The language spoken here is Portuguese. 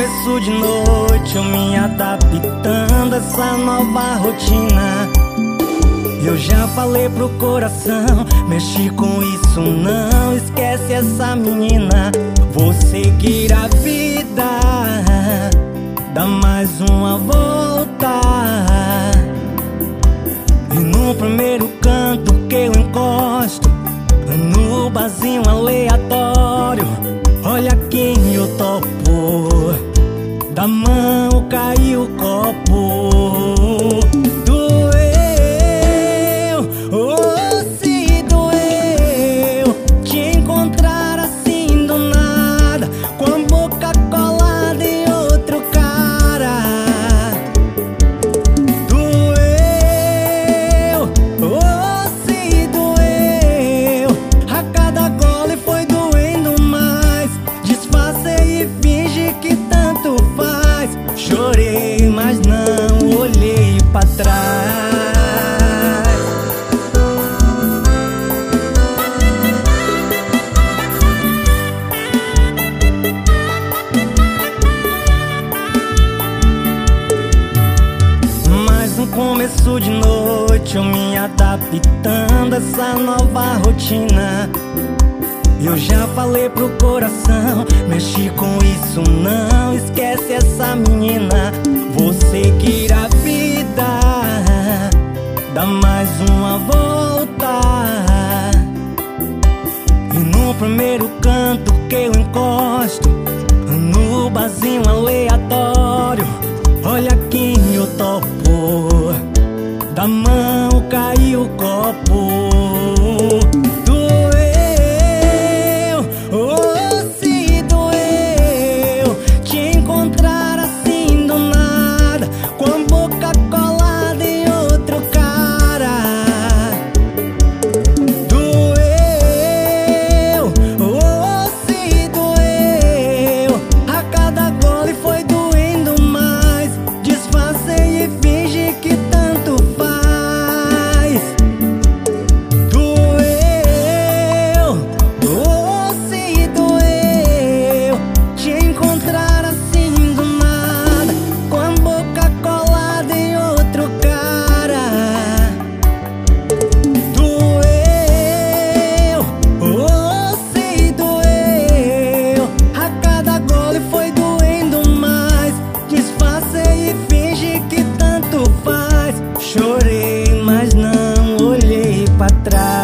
começo de noite, eu me adaptando a essa nova rotina. Eu já falei pro coração, mexe com isso não, esquece essa menina. Vou seguir a vida, dá mais uma volta. E no primeiro canto que eu encosto, no barzinho aleatório, olha quem eu topo, da mão caiu o copo. Doeu, oh se doeu, te encontrar assim do nada, com a boca colada em outro cara. Doeu, oh se doeu, a cada gole foi doendo mais. Disfarce e finge que tanto faz. Chorei, mas não olhei pra trás. Mas no começo de noite, eu me adaptando a essa nova rotina. Eu já falei pro coração, mexe com isso não, esquece essa menina. Vou seguir a vida, dá mais uma volta. E no primeiro canto que eu encosto, no barzinho aleatório, olha quem eu topo, da mão caiu o copo. Chorei, mas não olhei pra trás.